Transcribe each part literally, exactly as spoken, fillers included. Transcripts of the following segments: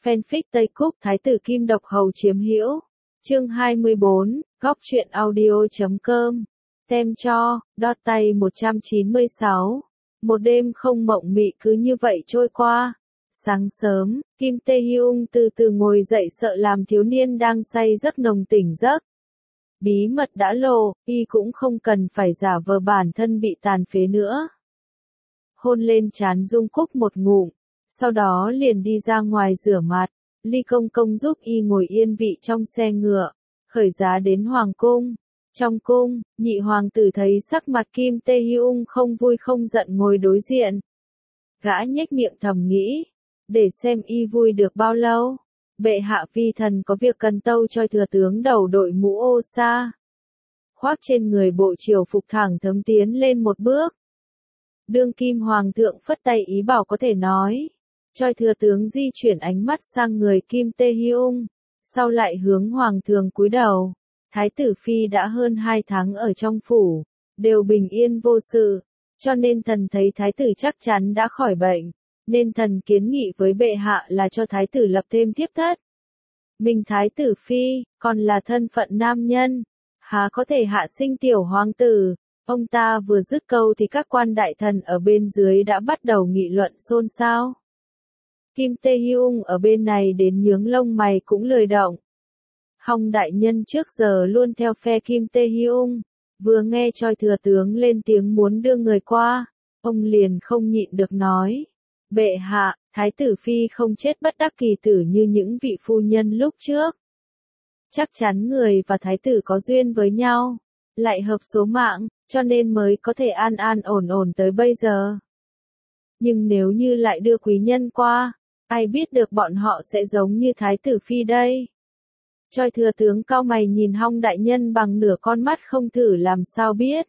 Fanfic Tây Cúc Thái tử Kim Độc Hầu chiếm hữu. Chương hai mươi bốn, góc truyện audio chấm com. Tem cho, đọt tay một trăm chín mươi sáu. Một đêm không mộng mị cứ như vậy trôi qua. Sáng sớm, Kim Tae Hyung từ từ ngồi dậy sợ làm thiếu niên đang say giấc nồng tỉnh giấc. Bí mật đã lộ, y cũng không cần phải giả vờ bản thân bị tàn phế nữa. Hôn lên trán Dung Cúc một ngụm, sau đó liền đi ra ngoài rửa mặt. Ly Công Công giúp y ngồi yên vị trong xe ngựa, khởi giá đến hoàng cung. Trong cung, nhị hoàng tử thấy sắc mặt Kim Tae Hyung không vui không giận ngồi đối diện. Gã nhếch miệng thầm nghĩ, để xem y vui được bao lâu. Bệ hạ vi thần có việc cần tâu cho thừa tướng đầu đội mũ ô sa. Khoác trên người bộ triều phục thẳng thấm tiến lên một bước. Đương kim hoàng thượng phất tay ý bảo có thể nói. Choi thừa tướng di chuyển ánh mắt sang người Kim Tae Hyung, sau lại hướng hoàng thượng cúi đầu. Thái tử phi đã hơn hai tháng ở trong phủ, đều bình yên vô sự, cho nên thần thấy thái tử chắc chắn đã khỏi bệnh, nên thần kiến nghị với bệ hạ là cho thái tử lập thêm thiếp thất. Mình thái tử phi, còn là thân phận nam nhân, há có thể hạ sinh tiểu hoàng tử. Ông ta vừa dứt câu thì các quan đại thần ở bên dưới đã bắt đầu nghị luận xôn xao. Kim Tae Hyung ở bên này đến nhướng lông mày cũng lười động. Hong đại nhân trước giờ luôn theo phe Kim Tae Hyung, vừa nghe Choi thừa tướng lên tiếng muốn đưa người qua, ông liền không nhịn được nói. Bệ hạ, thái tử phi không chết bất đắc kỳ tử như những vị phu nhân lúc trước. Chắc chắn người và thái tử có duyên với nhau, lại hợp số mạng, cho nên mới có thể an an ổn ổn tới bây giờ. Nhưng nếu như lại đưa quý nhân qua, ai biết được bọn họ sẽ giống như thái tử phi đây. Choi thừa tướng cau mày nhìn Hong đại nhân bằng nửa con mắt không thử làm sao biết.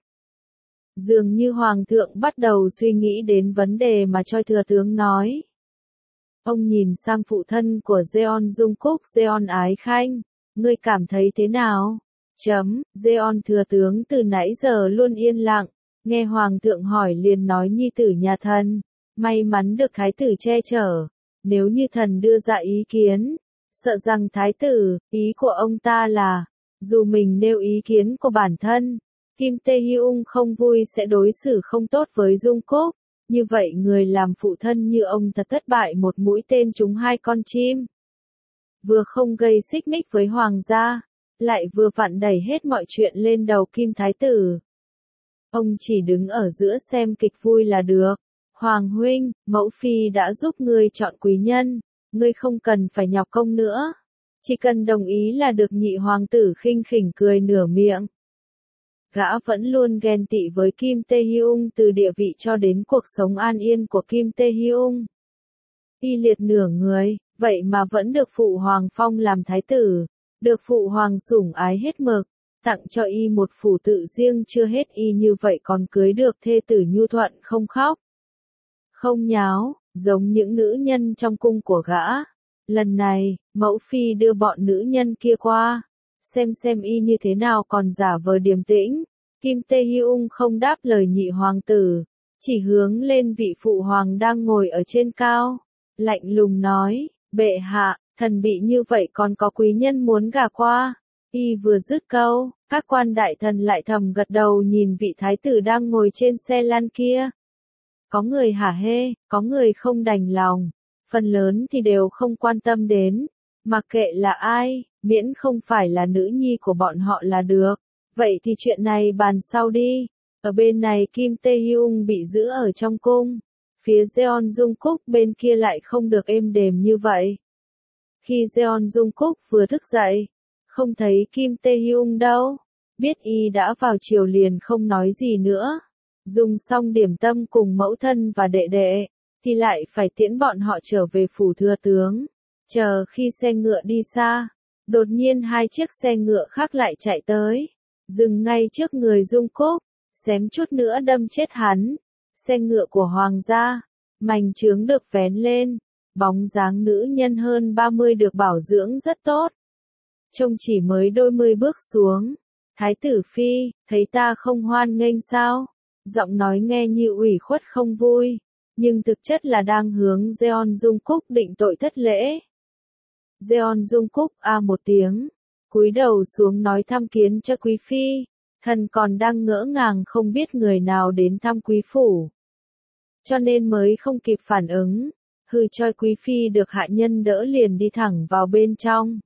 Dường như hoàng thượng bắt đầu suy nghĩ đến vấn đề mà Choi thừa tướng nói. Ông nhìn sang phụ thân của Jeon Dung Cúc, Jeon Ái Khanh, ngươi cảm thấy thế nào? Chấm, Jeon thừa tướng từ nãy giờ luôn yên lặng, nghe hoàng thượng hỏi liền nói nhi tử nhà thần, may mắn được thái tử che chở, nếu như thần đưa ra ý kiến, sợ rằng thái tử, ý của ông ta là, dù mình nêu ý kiến của bản thân, Kim Tae Hyung không vui sẽ đối xử không tốt với Dung Cúc, như vậy người làm phụ thân như ông thật thất bại một mũi tên trúng hai con chim. Vừa không gây xích mích với hoàng gia, lại vừa vặn đẩy hết mọi chuyện lên đầu Kim Thái tử. Ông chỉ đứng ở giữa xem kịch vui là được. Hoàng huynh, mẫu phi đã giúp ngươi chọn quý nhân, ngươi không cần phải nhọc công nữa. Chỉ cần đồng ý là được. Nhị hoàng tử khinh khỉnh cười nửa miệng. Gã vẫn luôn ghen tị với Kim Tae Hyung từ địa vị cho đến cuộc sống an yên của Kim Tae Hyung. Y liệt nửa người, vậy mà vẫn được phụ hoàng phong làm thái tử, được phụ hoàng sủng ái hết mực, tặng cho y một phủ tự riêng chưa hết y như vậy còn cưới được thê tử nhu thuận không khóc, không nháo, giống những nữ nhân trong cung của gã. Lần này, mẫu phi đưa bọn nữ nhân kia qua, xem xem y như thế nào còn giả vờ điềm tĩnh. Kim Tae Hyung không đáp lời nhị hoàng tử, chỉ hướng lên vị phụ hoàng đang ngồi ở trên cao, lạnh lùng nói, bệ hạ, thần bị như vậy còn có quý nhân muốn gả qua. Y vừa dứt câu, các quan đại thần lại thầm gật đầu nhìn vị thái tử đang ngồi trên xe lăn kia. Có người hả hê, có người không đành lòng, phần lớn thì đều không quan tâm đến, mặc kệ là ai, miễn không phải là nữ nhi của bọn họ là được. Vậy thì chuyện này bàn sau đi. Ở bên này Kim Tae Hyung bị giữ ở trong cung, phía Jeon Dung Cúc bên kia lại không được êm đềm như vậy. Khi Jeon Dung Cúc vừa thức dậy, không thấy Kim Tae Hyung đâu, biết y đã vào chiều liền không nói gì nữa. Dùng xong điểm tâm cùng mẫu thân và đệ đệ, thì lại phải tiễn bọn họ trở về phủ thừa tướng. Chờ khi xe ngựa đi xa, đột nhiên hai chiếc xe ngựa khác lại chạy tới, dừng ngay trước người Dung Cúc, xém chút nữa đâm chết hắn. Xe ngựa của hoàng gia, mành chướng được vén lên, bóng dáng nữ nhân hơn ba mươi được bảo dưỡng rất tốt. Trông chỉ mới đôi mươi bước xuống, thái tử phi, thấy ta không hoan nghênh sao? Giọng nói nghe như ủy khuất không vui, nhưng thực chất là đang hướng Jeon Dung Cúc định tội thất lễ. Jeon Jungkook a một tiếng, cúi đầu xuống nói thăm kiến cho quý phi, thần còn đang ngỡ ngàng không biết người nào đến thăm quý phủ. Cho nên mới không kịp phản ứng, hừ cho quý phi được hạ nhân đỡ liền đi thẳng vào bên trong.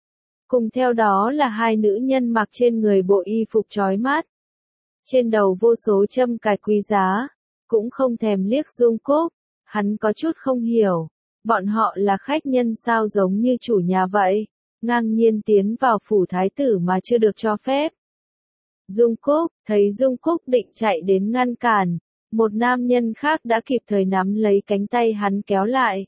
Cùng theo đó là hai nữ nhân mặc trên người bộ y phục chói mắt. Trên đầu vô số châm cài quý giá, cũng không thèm liếc Jungkook, hắn có chút không hiểu, bọn họ là khách nhân sao giống như chủ nhà vậy, ngang nhiên tiến vào phủ thái tử mà chưa được cho phép. Jungkook, thấy Jungkook định chạy đến ngăn cản, một nam nhân khác đã kịp thời nắm lấy cánh tay hắn kéo lại.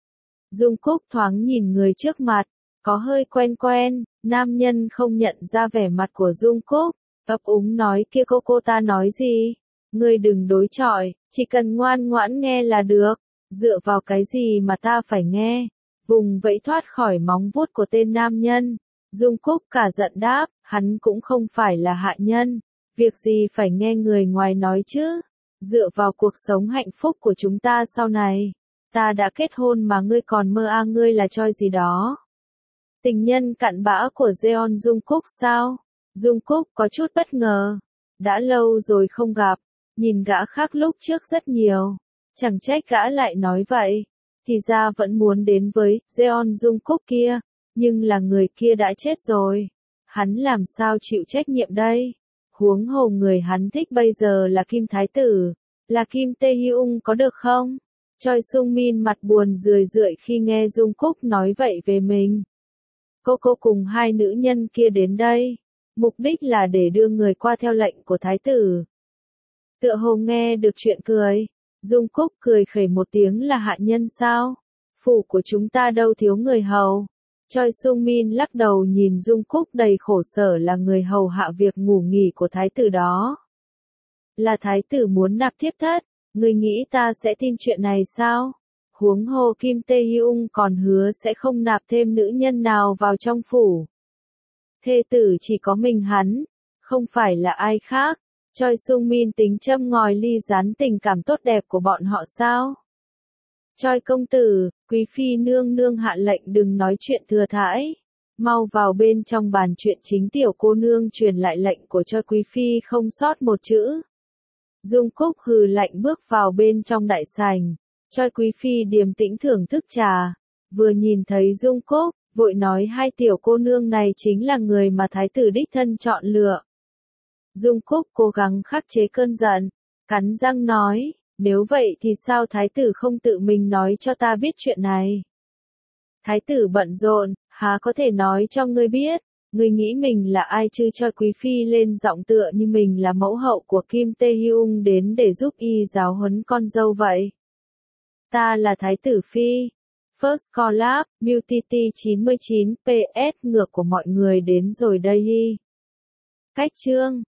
Jungkook thoáng nhìn người trước mặt, có hơi quen quen, nam nhân không nhận ra vẻ mặt của Jungkook, ấp úng nói kia cô cô ta nói gì? Ngươi đừng đối chọi, chỉ cần ngoan ngoãn nghe là được, dựa vào cái gì mà ta phải nghe? Vùng vẫy thoát khỏi móng vuốt của tên nam nhân. Jungkook cả giận đáp, hắn cũng không phải là hạ nhân, việc gì phải nghe người ngoài nói chứ? Dựa vào cuộc sống hạnh phúc của chúng ta sau này, ta đã kết hôn mà ngươi còn mơ a ngươi là choi gì đó. Tình nhân cặn bã của Jeon Jungkook sao? Jungkook có chút bất ngờ, đã lâu rồi không gặp, nhìn gã khác lúc trước rất nhiều, chẳng trách gã lại nói vậy, thì ra vẫn muốn đến với Jeon Jungkook kia, nhưng là người kia đã chết rồi, hắn làm sao chịu trách nhiệm đây? Huống hồ người hắn thích bây giờ là Kim Thái Tử, là Kim Tae Hyung có được không? Choi Sung Min mặt buồn rười rượi khi nghe Jungkook nói vậy về mình. Cô cô cùng hai nữ nhân kia đến đây, mục đích là để đưa người qua theo lệnh của Thái Tử. Tựa hồ nghe được chuyện cười, Jungkook cười khẩy một tiếng là hạ nhân sao? Phủ của chúng ta đâu thiếu người hầu. Choi Sung Min lắc đầu nhìn Jungkook đầy khổ sở là người hầu hạ việc ngủ nghỉ của Thái Tử đó. Là Thái Tử muốn nạp thiếp thất, người nghĩ ta sẽ tin chuyện này sao? Huống hồ Kim Tae Hyung còn hứa sẽ không nạp thêm nữ nhân nào vào trong phủ. Thê tử chỉ có mình hắn, không phải là ai khác. Choi Sung Min tính châm ngòi ly gián tình cảm tốt đẹp của bọn họ sao? Choi công tử, quý phi nương nương hạ lệnh đừng nói chuyện thừa thãi. Mau vào bên trong bàn chuyện chính tiểu cô nương truyền lại lệnh của Choi quý phi không sót một chữ. Jungkook hừ lạnh bước vào bên trong đại sảnh. Choi quý phi điềm tĩnh thưởng thức trà. Vừa nhìn thấy Jungkook, vội nói hai tiểu cô nương này chính là người mà thái tử đích thân chọn lựa. Jungkook cố gắng khắc chế cơn giận, cắn răng nói, nếu vậy thì sao thái tử không tự mình nói cho ta biết chuyện này? Thái tử bận rộn, há có thể nói cho ngươi biết, ngươi nghĩ mình là ai chứ? Cho quý phi lên giọng tựa như mình là mẫu hậu của Kim Tae Hyung đến để giúp y giáo huấn con dâu vậy. Ta là thái tử phi. First Collab, Beauty chín mươi chín, pê ét ngược của mọi người đến rồi đây. Cách chương